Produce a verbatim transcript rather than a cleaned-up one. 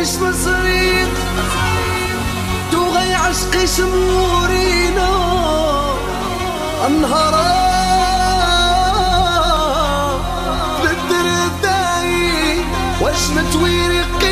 مش مصريق توغي عشقي شمورينا انهارا بدر الداي واش متويرق